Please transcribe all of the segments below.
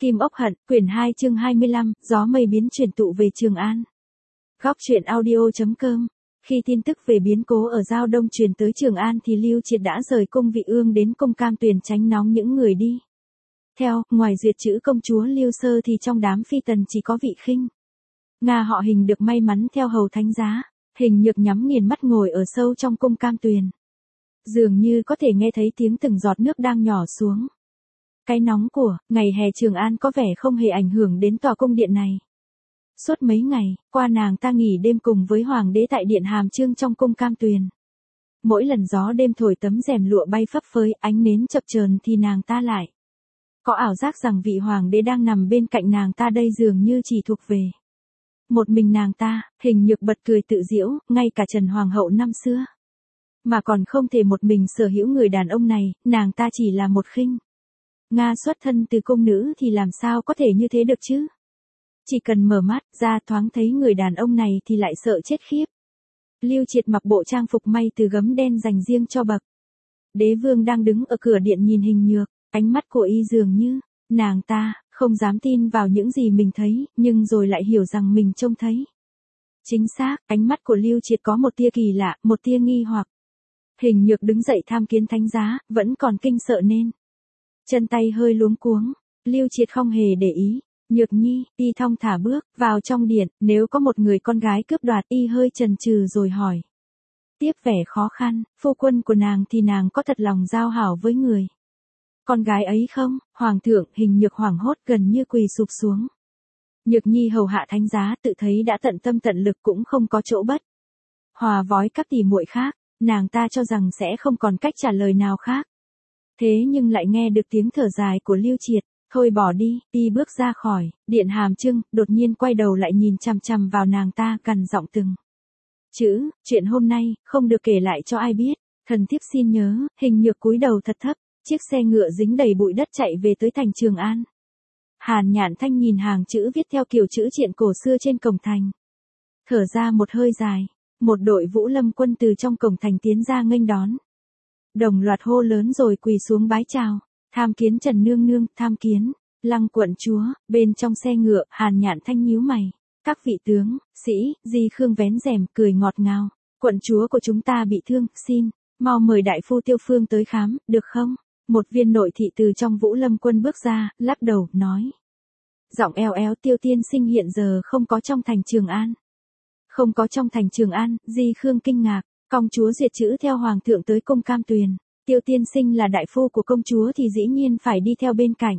Kim Ốc Hận, quyển 2 chương 25, gió mây biến chuyển tụ về Trường An. Góc truyện audio.com. Khi tin tức về biến cố ở Giao Đông truyền tới Trường An thì Lưu Triệt đã rời cung Vị Ương đến cung Cam Tuyền tránh nóng những người đi. Theo, ngoài duyệt chữ công chúa Lưu Sơ thì trong đám phi tần chỉ có Vị Khinh. Nga họ Hình được may mắn theo hầu thánh giá, Hình Nhược nhắm nghiền mắt ngồi ở sâu trong cung Cam Tuyền. Dường như có thể nghe thấy tiếng từng giọt nước đang nhỏ xuống. Cái nóng của ngày hè Trường An có vẻ không hề ảnh hưởng đến tòa cung điện này. Suốt mấy ngày qua nàng ta nghỉ đêm cùng với hoàng đế tại điện Hàm Chương trong cung Cam Tuyền. Mỗi lần gió đêm thổi tấm rèm lụa bay phấp phới, ánh nến chập chờn thì nàng ta lại có ảo giác rằng vị hoàng đế đang nằm bên cạnh nàng ta đây, dường như chỉ thuộc về một mình nàng ta. Hình Nhược bật cười tự giễu, ngay cả Trần Hoàng hậu năm xưa mà còn không thể một mình sở hữu người đàn ông này, nàng ta chỉ là một Khinh Nga xuất thân từ cung nữ thì làm sao có thể như thế được chứ? Chỉ cần mở mắt ra thoáng thấy người đàn ông này thì lại sợ chết khiếp. Lưu Triệt mặc bộ trang phục may từ gấm đen dành riêng cho bậc đế vương đang đứng ở cửa điện nhìn Hình Nhược, ánh mắt của y dường như nàng ta không dám tin vào những gì mình thấy, nhưng rồi lại hiểu rằng mình trông thấy chính xác. Ánh mắt của Lưu Triệt có một tia kỳ lạ, một tia nghi hoặc. Hình Nhược đứng dậy tham kiến thánh giá, vẫn còn kinh sợ nên chân tay hơi luống cuống. Lưu Triệt không hề để ý. Nhược nhi, y thong thả bước vào trong điện, nếu có một người con gái cướp đoạt, y hơi chần chừ rồi hỏi tiếp vẻ khó khăn, phu quân của nàng thì nàng có thật lòng giao hảo với người con gái ấy không? Hoàng thượng. Hình Nhược hoảng hốt gần như quỳ sụp xuống. Nhược nhi hầu hạ thánh giá, tự thấy đã tận tâm tận lực cũng không có chỗ bất hòa vói các tỷ muội khác, nàng ta cho rằng sẽ không còn cách trả lời nào khác. Thế nhưng lại nghe được tiếng thở dài của Lưu Triệt. Thôi bỏ đi. Y bước ra khỏi điện Hàm Chương, đột nhiên quay đầu lại nhìn chằm chằm vào nàng ta, gằn giọng từng chữ, chuyện hôm nay không được kể lại cho ai biết, thần thiếp xin nhớ. Hình Nhược cúi đầu thật thấp, chiếc xe ngựa dính đầy bụi đất chạy về tới thành Trường An. Hàn Nhạn Thanh nhìn hàng chữ viết theo kiểu chữ triện cổ xưa trên cổng thành, thở ra một hơi dài. Một đội Vũ Lâm quân từ trong cổng thành tiến ra nghênh đón, đồng loạt hô lớn rồi quỳ xuống bái chào. Tham kiến Trần nương nương, tham kiến Lăng quận chúa. Bên trong xe ngựa, Hàn Nhạn Thanh nhíu mày. Các vị tướng, sĩ, Di Khương vén rèm, cười ngọt ngào. Quận chúa của chúng ta bị thương, xin mau mời đại phu Tiêu Phương tới khám, được không? Một viên nội thị từ trong Vũ Lâm quân bước ra, lắc đầu, nói. Giọng eo éo, Tiêu tiên sinh hiện giờ không có trong thành Trường An. Không có trong thành Trường An. Di Khương kinh ngạc. Công chúa duyệt chữ theo hoàng thượng tới cung Cam Tuyền. Tiêu tiên sinh là đại phu của công chúa thì dĩ nhiên phải đi theo bên cạnh.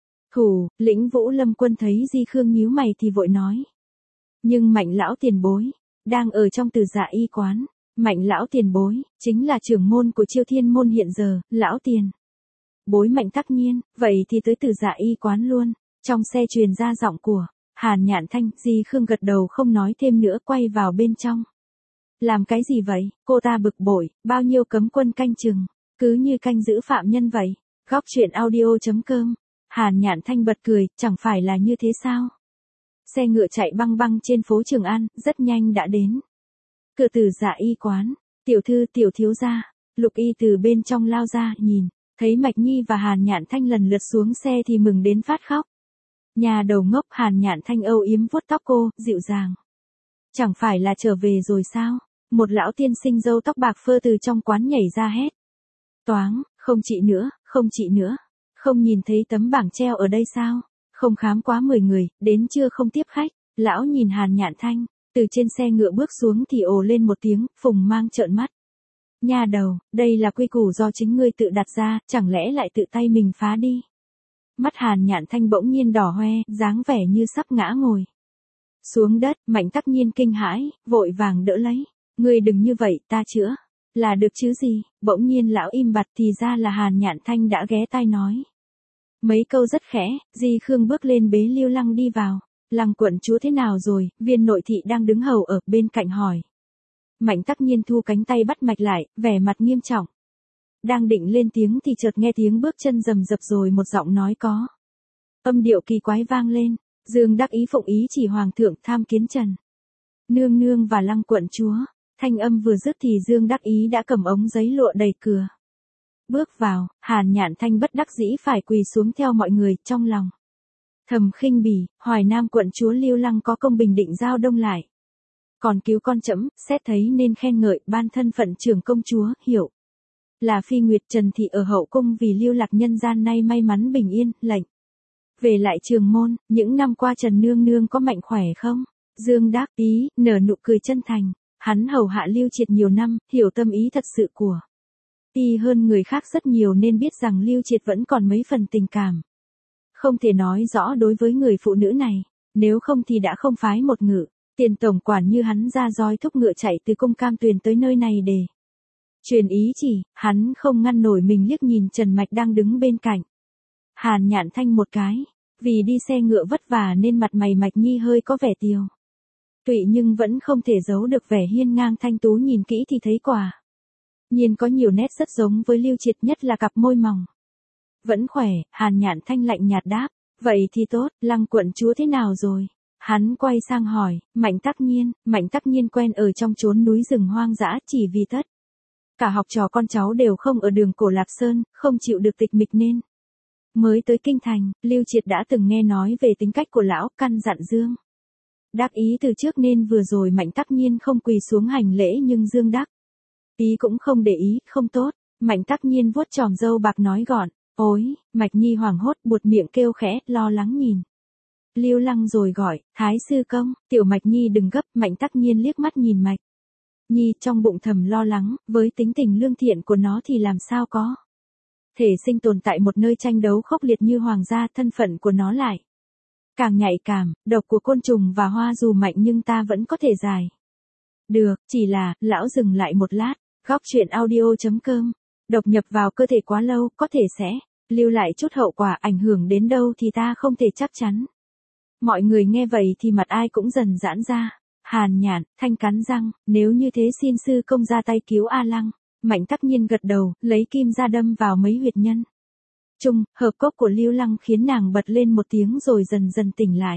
Thủ lĩnh Vũ Lâm quân thấy Di Khương nhíu mày thì vội nói. Nhưng Mạnh lão tiền bối đang ở trong Từ Dạ y quán. Mạnh lão tiền bối chính là trưởng môn của Chiêu Thiên môn hiện giờ. Lão tiền bối Mạnh Tắc Nhiên, vậy thì tới Từ Dạ y quán luôn. Trong xe truyền ra giọng của Hàn Nhạn Thanh. Di Khương gật đầu không nói thêm nữa, quay vào bên trong. Làm cái gì vậy? Cô ta bực bội. Bao nhiêu cấm quân canh chừng, cứ như canh giữ phạm nhân vậy. Góc truyện audio.com. Hàn Nhạn Thanh bật cười, chẳng phải là như thế sao? Xe ngựa chạy băng băng trên phố Trường An, rất nhanh đã đến cửa Từ Dạ y quán. Tiểu thư, tiểu thiếu gia. Lục Y từ bên trong lao ra, nhìn thấy Mạch Nhi và Hàn Nhạn Thanh lần lượt xuống xe thì mừng đến phát khóc. Nhà đầu ngốc. Hàn Nhạn Thanh âu yếm vuốt tóc cô, dịu dàng. Chẳng phải là trở về rồi sao? Một lão tiên sinh râu tóc bạc phơ từ trong quán nhảy ra hét toáng. Không chị nữa, không chị nữa. Không nhìn thấy tấm bảng treo ở đây sao? Không khám quá 10 người, đến trưa không tiếp khách. Lão nhìn Hàn Nhạn Thanh, từ trên xe ngựa bước xuống thì ồ lên một tiếng. Phùng Mang trợn mắt. Nha đầu, đây là quy củ do chính ngươi tự đặt ra, chẳng lẽ lại tự tay mình phá đi? Mắt Hàn Nhạn Thanh bỗng nhiên đỏ hoe, dáng vẻ như sắp ngã ngồi xuống đất. Mạnh Tắc Nhiên kinh hãi, vội vàng đỡ lấy. Ngươi đừng như vậy, ta chữa là được chứ gì? Bỗng nhiên lão im bặt, thì ra là Hàn Nhạn Thanh đã ghé tai nói mấy câu rất khẽ. Di Khương bước lên bế Lưu Lăng đi vào. Lăng quận chúa thế nào rồi? Viên nội thị đang đứng hầu ở bên cạnh hỏi. Mạnh Tắc Nhiên thu cánh tay bắt mạch lại, vẻ mặt nghiêm trọng. Đang định lên tiếng thì chợt nghe tiếng bước chân rầm rập rồi một giọng nói có âm điệu kỳ quái vang lên. Dương Đắc Ý phụng ý chỉ hoàng thượng tham kiến Trần nương nương và Lăng quận chúa. Thanh âm vừa dứt thì Dương Đắc Ý đã cầm ống giấy lụa đẩy cửa bước vào. Hàn Nhạn Thanh bất đắc dĩ phải quỳ xuống theo mọi người, trong lòng Thầm khinh bỉ, Hoài Nam quận chúa Lưu Lăng có công bình định giao đông lại. Còn cứu con trẫm, xét thấy nên khen ngợi, ban thân phận trưởng công chúa, hiểu. Là phi nguyệt Trần Thị ở hậu cung vì lưu lạc nhân gian nay may mắn bình yên, lệnh. Về lại Trường Môn, những năm qua Trần Nương Nương có mạnh khỏe không? Dương đáp ý, nở nụ cười chân thành. Hắn hầu hạ Lưu Triệt nhiều năm, hiểu tâm ý thật sự của y hơn người khác rất nhiều nên biết rằng Lưu Triệt vẫn còn mấy phần tình cảm. Không thể nói rõ đối với người phụ nữ này, nếu không thì đã không phái một ngự tiền tổng quản như hắn ra roi thúc ngựa chạy từ cung Cam Tuyền tới nơi này để truyền ý chỉ. Hắn không ngăn nổi mình liếc nhìn Trần Mạch đang đứng bên cạnh. Hàn Nhạn Thanh một cái, vì đi xe ngựa vất vả nên mặt mày Mạch Nhi hơi có vẻ tiều tụy nhưng vẫn không thể giấu được vẻ hiên ngang thanh tú, nhìn kỹ thì thấy quả nhiên có nhiều nét rất giống với Lưu Triệt, nhất là cặp môi mỏng. Vẫn khỏe, Hàn Nhạn Thanh lạnh nhạt đáp, vậy thì tốt, Lăng quận chúa thế nào rồi? Hắn quay sang hỏi, Mạnh Tắc Nhiên quen ở trong chốn núi rừng hoang dã, chỉ vì tất cả học trò con cháu đều không ở đường cổ Lạc Sơn, không chịu được tịch mịch nên mới tới kinh thành. Lưu Triệt đã từng nghe nói về tính cách của lão, căn dặn Dương Đắc Ý từ trước nên vừa rồi Mạnh Tắc Nhiên không quỳ xuống hành lễ, nhưng Dương Đắc Ý cũng không để ý, không tốt. Mạnh Tắc Nhiên vuốt chòm râu bạc nói gọn, ôi. Mạch Nhi hoảng hốt buột miệng kêu khẽ, lo lắng nhìn Lưu Lăng rồi gọi, Thái sư công. Tiểu Mạch Nhi đừng gấp. Mạnh Tắc Nhiên liếc mắt nhìn Mạch Nhi trong bụng thầm lo lắng, với tính tình lương thiện của nó thì làm sao có thể sinh tồn tại một nơi tranh đấu khốc liệt như hoàng gia. Thân phận của nó lại càng nhạy cảm, độc của côn trùng và hoa dù mạnh nhưng ta vẫn có thể giải được, chỉ là, lão dừng lại một lát. Góc truyện audio.com. Độc nhập vào cơ thể quá lâu, có thể sẽ lưu lại chút hậu quả, ảnh hưởng đến đâu thì ta không thể chắc chắn. Mọi người nghe vậy thì mặt ai cũng dần giãn ra. Hàn Nhạn Thanh cắn răng, nếu như thế xin sư công ra tay cứu A Lăng. Mạnh Tắc Nhiên gật đầu, lấy kim ra đâm vào mấy huyệt nhân chung. Hợp cốc của Lưu Lăng khiến nàng bật lên một tiếng rồi dần dần tỉnh lại.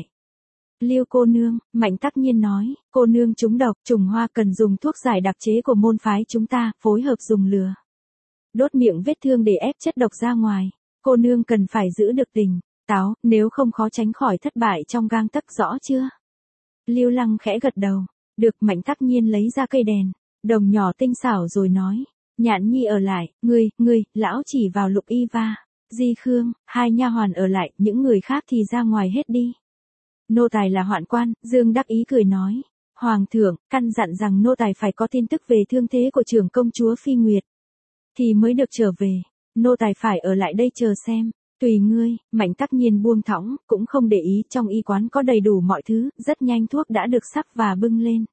Lưu cô nương, Mạnh Tắc Nhiên nói, cô nương trúng độc, trùng hoa cần dùng thuốc giải đặc chế của môn phái chúng ta, phối hợp dùng lửa đốt miệng vết thương để ép chất độc ra ngoài. Cô nương cần phải giữ được tỉnh táo, nếu không khó tránh khỏi thất bại trong gang tấc, rõ chưa? Lưu Lăng khẽ gật đầu. Được. Mạnh Tắc Nhiên lấy ra cây đèn đồng nhỏ tinh xảo rồi nói, Nhạn Nhi ở lại, ngươi, lão chỉ vào Lục Y và Di Khương, hai nha hoàn ở lại, những người khác thì ra ngoài hết đi. Nô tài là hoạn quan. Dương Đắc Ý cười nói, Hoàng thượng căn dặn rằng nô tài phải có tin tức về thương thế của trưởng công chúa Phi Nguyệt thì mới được trở về. Nô tài phải ở lại đây chờ xem. Tùy ngươi. Mạnh Tắc Nhiên buông thõng, cũng không để ý, trong y quán có đầy đủ mọi thứ, rất nhanh thuốc đã được sắp và bưng lên.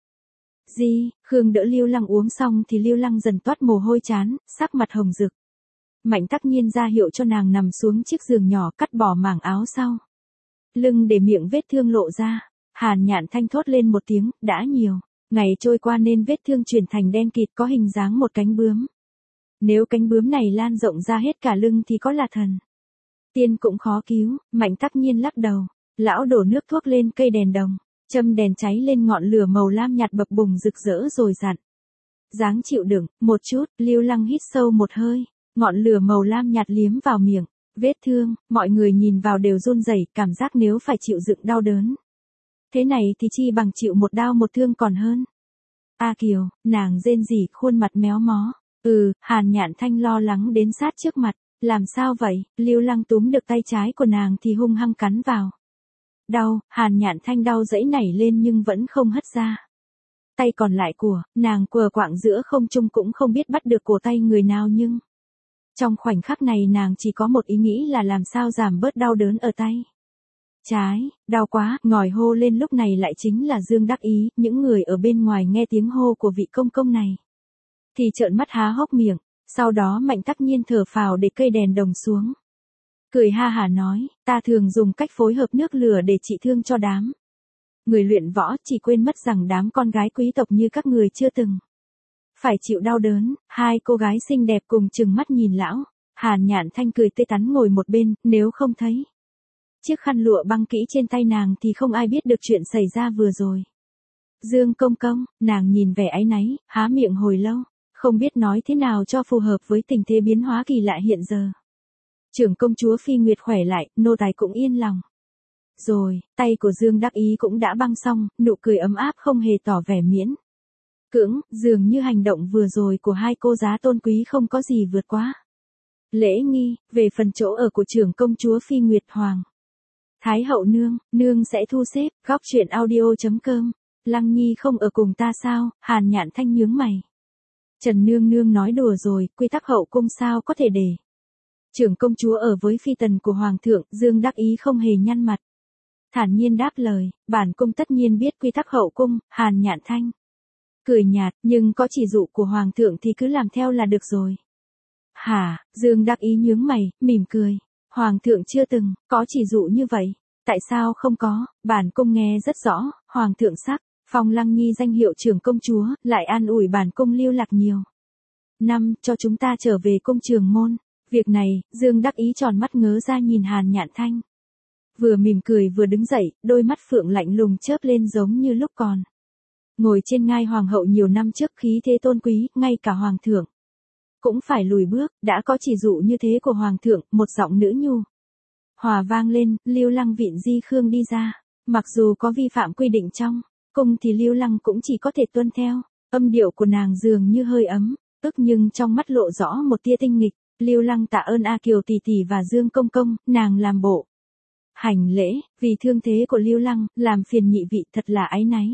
Di Khương đỡ Lưu Lăng uống xong thì Lưu Lăng dần toát mồ hôi chán, sắc mặt hồng rực. Mạnh Tắc Nhiên ra hiệu cho nàng nằm xuống chiếc giường nhỏ, cắt bỏ mảng áo sau lưng để miệng vết thương lộ ra. Hàn Nhạn Thanh thốt lên một tiếng, đã nhiều ngày trôi qua nên vết thương chuyển thành đen kịt, có hình dáng một cánh bướm. Nếu cánh bướm này lan rộng ra hết cả lưng thì có là thần tiên cũng khó cứu. Mạnh Tắc Nhiên lắc đầu. Lão đổ nước thuốc lên cây đèn đồng, châm đèn cháy lên ngọn lửa màu lam nhạt bập bùng rực rỡ rồi dặn, dáng chịu đựng một chút. Lưu Lăng hít sâu một hơi, ngọn lửa màu lam nhạt liếm vào miệng vết thương. Mọi người nhìn vào đều run rẩy, cảm giác nếu phải chịu đựng đau đớn thế này thì chi bằng chịu một đau một thương còn hơn. A Kiều, nàng rên rỉ, khuôn mặt méo mó. Hàn Nhạn Thanh lo lắng đến sát trước mặt. Làm sao vậy? Lưu Lăng túm được tay trái của nàng thì hung hăng cắn vào. Đau. Hàn Nhạn Thanh đau dẫy nảy lên nhưng vẫn không hất ra. Tay còn lại của nàng quờ quạng giữa không trung, cũng không biết bắt được cổ tay người nào, nhưng trong khoảnh khắc này nàng chỉ có một ý nghĩ là làm sao giảm bớt đau đớn ở tay trái. Đau quá. Ngòi hô lên lúc này lại chính là Dương Đắc Ý. Những người ở bên ngoài nghe tiếng hô của vị công công này thì trợn mắt há hốc miệng. Sau đó Mạnh Tắc Nhiên thở phào để cây đèn đồng xuống, cười ha hả nói, ta thường dùng cách phối hợp nước lửa để trị thương cho đám người luyện võ, chỉ quên mất rằng đám con gái quý tộc như các người chưa từng phải chịu đau đớn. Hai cô gái xinh đẹp cùng trừng mắt nhìn lão. Hàn Nhạn Thanh cười tươi tắn ngồi một bên, nếu không thấy chiếc khăn lụa băng kỹ trên tay nàng thì không ai biết được chuyện xảy ra vừa rồi. Dương công công. Nàng nhìn vẻ áy náy, há miệng hồi lâu, không biết nói thế nào cho phù hợp với tình thế biến hóa kỳ lạ hiện giờ. Trưởng công chúa Phi Nguyệt khỏe lại, nô tài cũng yên lòng. Rồi, tay của Dương Đắc Ý cũng đã băng xong, nụ cười ấm áp không hề tỏ vẻ miễn cưỡng, dường như hành động vừa rồi của hai cô giá tôn quý không có gì vượt quá lễ nghi. Về phần chỗ ở của trưởng công chúa Phi Nguyệt Hoàng Thái hậu nương sẽ thu xếp. Góc truyện audio.com. Lăng Nhi không ở cùng ta sao? Hàn Nhạn Thanh nhướng mày. Trần nương nói đùa rồi, quy tắc hậu cung sao có thể để trưởng công chúa ở với phi tần của hoàng thượng. Dương Đắc Ý không hề nhăn mặt, thản nhiên đáp lời, bản cung tất nhiên biết quy tắc hậu cung. Hàn Nhạn Thanh cười nhạt, nhưng có chỉ dụ của hoàng thượng thì cứ làm theo là được rồi. Hả? Dương Đắc Ý nhướng mày, mỉm cười. Hoàng thượng chưa từng có chỉ dụ như vậy. Tại sao không có? Bản cung nghe rất rõ, hoàng thượng sắc phong Lăng Nhi danh hiệu trưởng công chúa, lại an ủi bản cung lưu lạc nhiều năm, cho chúng ta trở về cung Trường Môn. Việc này, Dương Đắc Ý tròn mắt ngớ ra nhìn Hàn Nhạn Thanh. Vừa mỉm cười vừa đứng dậy, đôi mắt phượng lạnh lùng chớp lên giống như lúc còn ngồi trên ngai hoàng hậu nhiều năm trước, khí thế tôn quý, ngay cả hoàng thượng cũng phải lùi bước. Đã có chỉ dụ như thế của hoàng thượng, một giọng nữ nhu hòa vang lên. Lưu Lăng Vịn Di Khương đi ra. Mặc dù có vi phạm quy định trong cung thì Lưu Lăng cũng chỉ có thể tuân theo. Âm điệu của nàng dường như hơi ấm ức, nhưng trong mắt lộ rõ một tia tinh nghịch. Lưu Lăng tạ ơn A Kiều tỷ tỷ và Dương công công. Nàng làm bộ hành lễ, vì thương thế của Lưu Lăng, làm phiền nhị vị, thật là áy náy.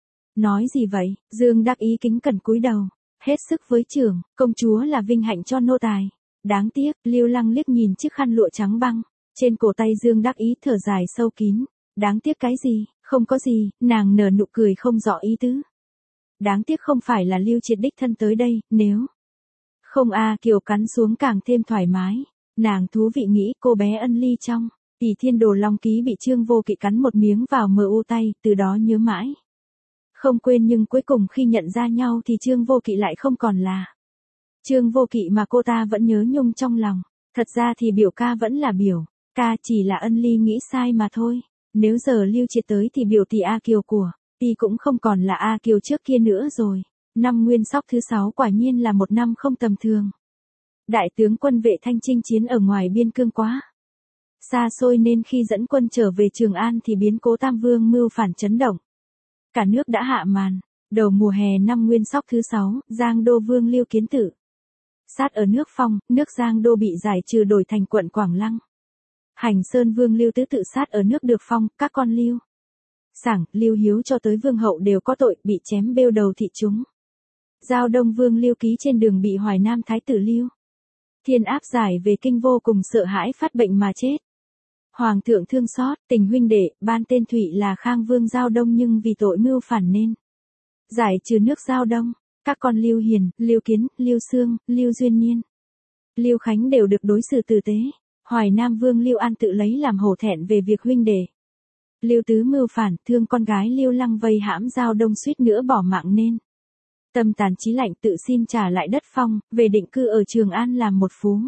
Nói gì vậy? Dương Đắc Ý kính cẩn cúi đầu, hết sức với trưởng công chúa là vinh hạnh cho nô tài. Đáng tiếc. Lưu Lăng liếc nhìn chiếc khăn lụa trắng băng trên cổ tay Dương Đắc Ý, thở dài sâu kín. Đáng tiếc cái gì? Không có gì. Nàng nở nụ cười không rõ ý tứ. Đáng tiếc không phải là Lưu Triệt đích thân tới đây, nếu không A Kiều cắn xuống càng thêm thoải mái. Nàng thú vị nghĩ cô bé Ân Ly trong Tỷ Thiên Đồ Long Ký bị Trương Vô Kỵ cắn một miếng vào MU tay, từ đó nhớ mãi không quên, nhưng cuối cùng khi nhận ra nhau thì Trương Vô Kỵ lại không còn là Trương Vô Kỵ mà cô ta vẫn nhớ nhung trong lòng. Thật ra thì biểu ca vẫn là biểu ca, chỉ là Ân Ly nghĩ sai mà thôi. Nếu giờ Lưu Triệt tới thì biểu tỷ A Kiều của tỷ cũng không còn là A Kiều trước kia nữa rồi. Năm Nguyên Sóc thứ 6 quả nhiên là một năm không tầm thường. Đại tướng quân Vệ Thanh chinh chiến ở ngoài biên cương quá xa xôi, nên khi dẫn quân trở về Trường An thì biến cố Tam Vương mưu phản chấn động cả nước đã hạ màn. Đầu mùa hè năm Nguyên Sóc thứ 6, Giang Đô Vương Lưu Kiến tự sát ở nước Phong, nước Giang Đô bị giải trừ đổi thành quận Quảng Lăng. Hành Sơn Vương Lưu Tứ tự sát ở nước Được Phong, các con Lưu Sảng, Lưu Hiếu cho tới Vương hậu đều có tội, bị chém bêu đầu thị chúng. Giao Đông Vương Lưu Ký trên đường bị Hoài Nam Thái tử Lưu Thiên áp giải về kinh, vô cùng sợ hãi phát bệnh mà chết. Hoàng thượng thương xót, tình huynh đệ, ban tên Thụy là Khang Vương Giao Đông, nhưng vì tội mưu phản nên giải trừ nước Giao Đông. Các con Lưu Hiền, Lưu Kiến, Lưu Xương, Lưu Duyên Niên, Lưu Khánh đều được đối xử tử tế. Hoài Nam Vương Lưu An tự lấy làm hổ thẹn về việc huynh đệ Lưu Tứ mưu phản, thương con gái Lưu Lăng vây hãm Giao Đông suýt nữa bỏ mạng, nên tâm tàn chí lạnh, tự xin trả lại đất Phong, về định cư ở Trường An làm một phú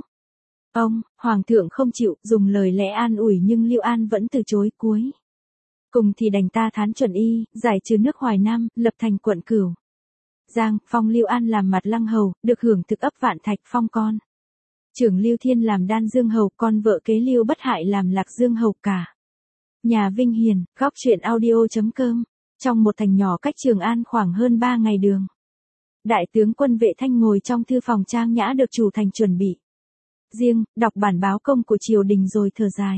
Hoàng thượng không chịu, dùng lời lẽ an ủi nhưng Lưu An vẫn từ chối. Cuối cùng thì đành ta thán chuẩn y, giải trừ nước Hoài Nam, lập thành quận Cửu Giang, phong Lưu An làm Mặt Lăng hầu, được hưởng thực ấp Vạn Thạch, phong con trưởng Lưu Thiên làm Đan Dương hầu, con vợ kế Lưu Bất Hại làm Lạc Dương hầu. Cả nhà vinh hiền. Góc truyện audio.com. Trong một thành nhỏ cách Trường An khoảng hơn 3 ngày đường, đại tướng quân Vệ Thanh ngồi trong thư phòng trang nhã được chủ thành chuẩn bị riêng, đọc bản báo công của triều đình rồi thở dài.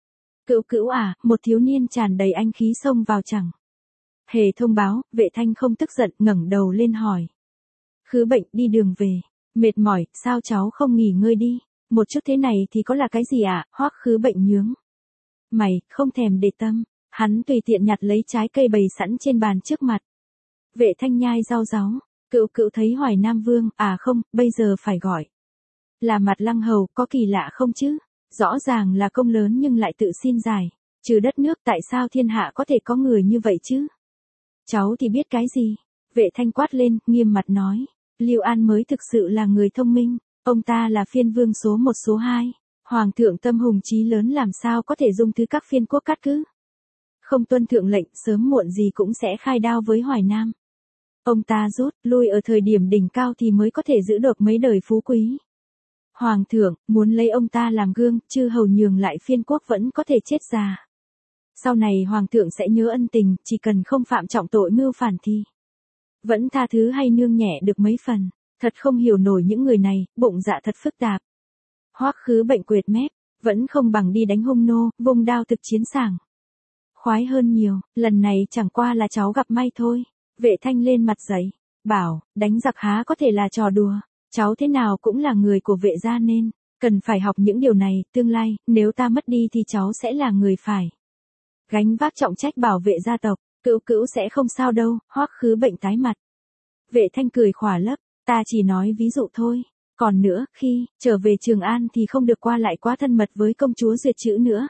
Cữu à, một thiếu niên tràn đầy anh khí xông vào chẳng hề thông báo. Vệ Thanh không tức giận, ngẩng đầu lên hỏi. Khứ bệnh đi đường về, mệt mỏi, sao cháu không nghỉ ngơi đi? Một chút thế này thì có là cái gì ạ? Hoắc Khứ bệnh nhướng mày, không thèm để tâm. Hắn tùy tiện nhặt lấy trái cây bày sẵn trên bàn trước mặt. Vệ Thanh nhai rau ráu. Cữu thấy Hoài Nam Vương, à không, bây giờ phải gọi là Mặt Lăng hầu, có kỳ lạ không chứ? Rõ ràng là công lớn nhưng lại tự xin giải trừ đất nước, tại sao thiên hạ có thể có người như vậy chứ? Cháu thì biết cái gì? Vệ Thanh quát lên, nghiêm mặt nói. Lưu An mới thực sự là người thông minh, ông ta là phiên vương số 1 số 2. Hoàng thượng tâm hùng chí lớn, làm sao có thể dung thứ các phiên quốc cát cứ không tuân thượng lệnh, sớm muộn gì cũng sẽ khai đao với Hoài Nam. Ông ta rút lui ở thời điểm đỉnh cao thì mới có thể giữ được mấy đời phú quý. Hoàng thượng muốn lấy ông ta làm gương, chư hầu nhường lại phiên quốc vẫn có thể chết già. Sau này hoàng thượng sẽ nhớ ân tình, chỉ cần không phạm trọng tội mưu phản thì vẫn tha thứ hay nương nhẹ được mấy phần. Thật không hiểu nổi những người này, bụng dạ thật phức tạp. Hoắc Khứ Bệnh quệt mép, vẫn không bằng đi đánh hung nô, vung đao thực chiến sảng. Khoái hơn nhiều, lần này chẳng qua là cháu gặp may thôi. Vệ Thanh lên mặt dậy, bảo, đánh giặc há có thể là trò đùa, cháu thế nào cũng là người của Vệ gia nên cần phải học những điều này, tương lai, nếu ta mất đi thì cháu sẽ là người phải gánh vác trọng trách bảo vệ gia tộc, Cữu Cữu sẽ không sao đâu. Hoắc Khứ Bệnh tái mặt. Vệ Thanh cười khỏa lấp, ta chỉ nói ví dụ thôi. Còn nữa, khi trở về Trường An thì không được qua lại quá thân mật với công chúa Duyệt Chữ nữa.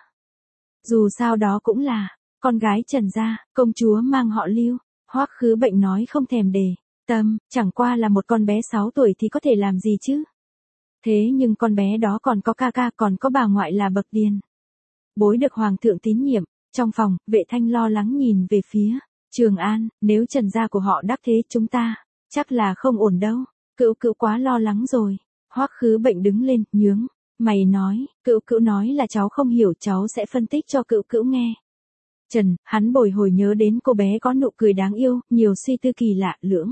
Dù sao đó cũng là con gái Trần gia, công chúa mang họ Lưu. Hoắc Khứ Bệnh nói không thèm để tâm, chẳng qua là một con bé 6 tuổi thì có thể làm gì chứ. Thế nhưng con bé đó còn có ca ca, còn có bà ngoại là bậc tiền bối được hoàng thượng tín nhiệm. Trong phòng, Vệ Thanh lo lắng nhìn về phía Trường An, nếu Trần gia của họ đắc thế chúng ta chắc là không ổn đâu. Cữu Cữu quá lo lắng rồi. Hoắc Khứ Bệnh đứng lên, nhướng mày nói, Cữu Cữu nói là cháu không hiểu, cháu sẽ phân tích cho Cữu Cữu nghe. Trần, hắn bồi hồi nhớ đến cô bé có nụ cười đáng yêu, nhiều suy tư kỳ lạ, lưỡng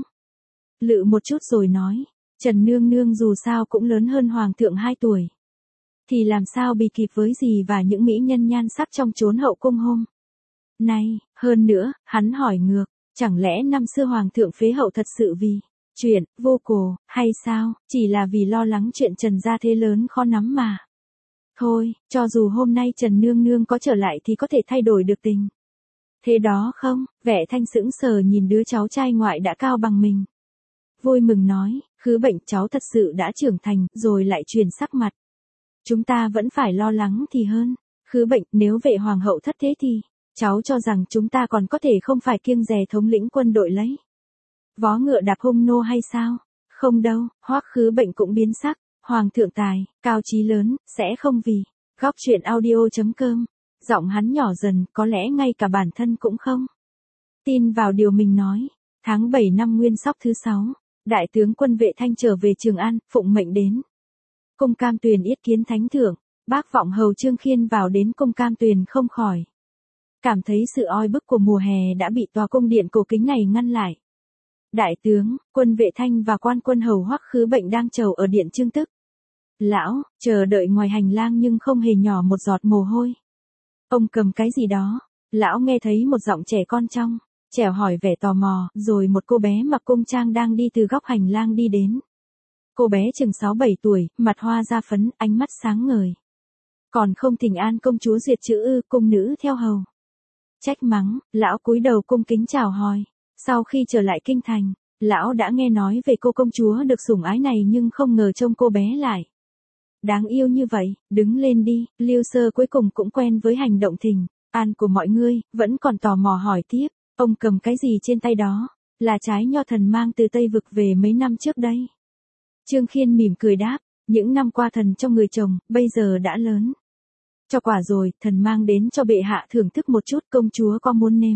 lự một chút rồi nói, Trần nương nương dù sao cũng lớn hơn hoàng thượng 2 tuổi. Thì làm sao bị kịp với gì và những mỹ nhân nhan sắc trong chốn hậu cung hôm nay. Hơn nữa, hắn hỏi ngược, chẳng lẽ năm xưa hoàng thượng phế hậu thật sự vì chuyện vô cổ, hay sao, chỉ là vì lo lắng chuyện Trần gia thế lớn khó nắm mà. Thôi, cho dù hôm nay Trần nương nương có trở lại thì có thể thay đổi được tình thế đó không? Vệ Thanh sững sờ nhìn đứa cháu trai ngoại đã cao bằng mình. Vui mừng nói, Khứ Bệnh cháu thật sự đã trưởng thành, rồi lại chuyển sắc mặt. Chúng ta vẫn phải lo lắng thì hơn. Khứ Bệnh, nếu Vệ hoàng hậu thất thế thì cháu cho rằng chúng ta còn có thể không phải kiêng dè thống lĩnh quân đội lấy vó ngựa đạp hung nô hay sao? Không đâu. Hoắc Khứ Bệnh cũng biến sắc. Hoàng thượng tài, cao chí lớn, sẽ không vì góc chuyện audio.com. Giọng hắn nhỏ dần, có lẽ ngay cả bản thân cũng không tin vào điều mình nói. Tháng 7 năm Nguyên Sóc thứ 6, đại tướng quân Vệ Thanh trở về Trường An, phụng mệnh đến cung Cam Tuyền yết kiến thánh thượng. Bác vọng hầu Trương Khiên vào đến cung Cam Tuyền không khỏi cảm thấy sự oi bức của mùa hè đã bị tòa cung điện cổ kính này ngăn lại. Đại tướng, quân Vệ Thanh và quan quân hầu Hoắc Khứ Bệnh đang chầu ở điện Trương Tức. Lão, chờ đợi ngoài hành lang nhưng không hề nhỏ một giọt mồ hôi. Ông cầm cái gì đó? Lão nghe thấy một giọng trẻ con trong trẻo hỏi vẻ tò mò, rồi một cô bé mặc cung trang đang đi từ góc hành lang đi đến. Cô bé chừng 6-7 tuổi, mặt hoa da phấn, ánh mắt sáng ngời. Còn không thỉnh an công chúa Duyệt Chữ ư? Cung nữ theo hầu trách mắng. Lão cúi đầu cung kính chào hỏi. Sau khi trở lại kinh thành, lão đã nghe nói về cô công chúa được sủng ái này nhưng không ngờ trông cô bé lại đáng yêu như vậy. Đứng lên đi. Lưu Sơ cuối cùng cũng quen với hành động thỉnh an của mọi người, vẫn còn tò mò hỏi tiếp, ông cầm cái gì trên tay đó? Là trái nho thần mang từ Tây Vực về mấy năm trước đây. Trương Khiên mỉm cười đáp, những năm qua thần cho người trồng, bây giờ đã lớn cho quả rồi, thần mang đến cho bệ hạ thưởng thức một chút. Công chúa có muốn nếm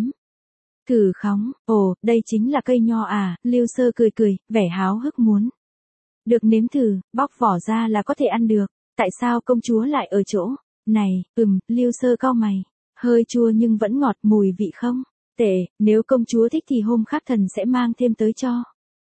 thử không? Ồ, đây chính là cây nho à? Lưu Sơ cười cười, vẻ háo hức muốn được nếm thử. Bóc vỏ ra là có thể ăn được. Tại sao công chúa lại ở chỗ này? Lưu Sơ cau mày, hơi chua nhưng vẫn ngọt, mùi vị không tệ, nếu công chúa thích thì hôm khác thần sẽ mang thêm tới cho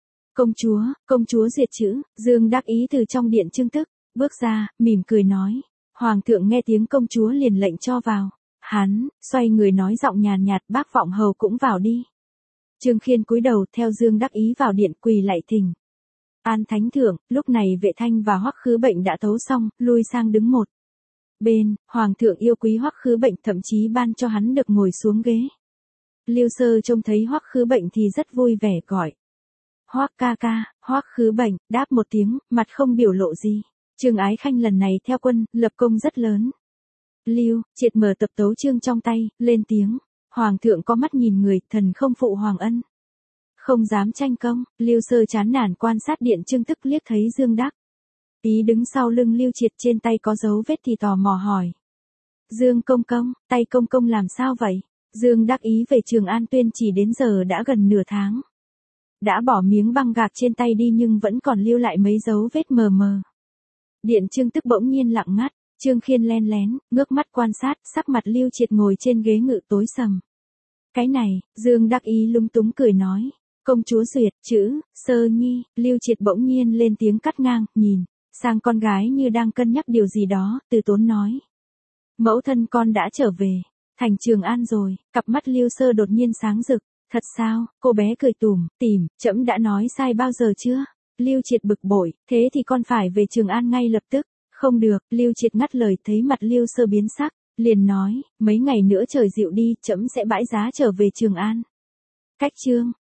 công chúa Duyệt Chữ. Dương Đắc Ý từ trong điện Trương Tức bước ra, mỉm cười nói. Hoàng thượng nghe tiếng công chúa liền lệnh cho vào. Hắn xoay người nói giọng nhàn nhạt, bác vọng hầu cũng vào đi. Trương Khiên cúi đầu theo Dương Đắc Ý vào điện, quỳ lạy thỉnh an thánh thượng. Lúc này Vệ Thanh và Hoắc Khứ Bệnh đã tấu xong, lui sang đứng một bên. Hoàng thượng yêu quý Hoắc Khứ Bệnh, thậm chí ban cho hắn được ngồi xuống ghế. Lưu Sơ trông thấy Hoắc Khứ Bệnh thì rất vui vẻ gọi. Hoắc ca ca. Hoắc Khứ Bệnh đáp một tiếng, mặt không biểu lộ gì. Trương Ái Khanh lần này theo quân, lập công rất lớn. Lưu Triệt mở tập tấu chương trong tay, lên tiếng. Hoàng thượng có mắt nhìn người, thần không phụ hoàng ân, không dám tranh công. Lưu Sơ chán nản quan sát điện Trương Tức, liếc thấy Dương Đắc Ý đứng sau lưng Lưu Triệt trên tay có dấu vết thì tò mò hỏi. Dương công công, tay công công làm sao vậy? Dương Đắc Ý về Trường An Tuyên chỉ đến giờ đã gần nửa tháng. Đã bỏ miếng băng gạc trên tay đi nhưng vẫn còn lưu lại mấy dấu vết mờ mờ. Điện Trương Tức bỗng nhiên lặng ngắt, Trương Khiên len lén, ngước mắt quan sát, sắc mặt Lưu Triệt ngồi trên ghế ngự tối sầm. Cái này, Dương đắc ý lúng túng cười nói. Công chúa Duyệt, chữ, Sơ Nhi, Lưu Triệt bỗng nhiên lên tiếng cắt ngang, nhìn sang con gái như đang cân nhắc điều gì đó, từ tốn nói. Mẫu thân con đã trở về, thành Trường An rồi, cặp mắt Lưu Sơ đột nhiên sáng rực. Thật sao, cô bé cười tủm tỉm, trẫm đã nói sai bao giờ chưa? Lưu Triệt bực bội, thế thì con phải về Trường An ngay lập tức. Không được, Lưu Triệt ngắt lời, thấy mặt Lưu Sơ biến sắc, liền nói, mấy ngày nữa trời dịu đi, trẫm sẽ bãi giá trở về Trường An. Cách chương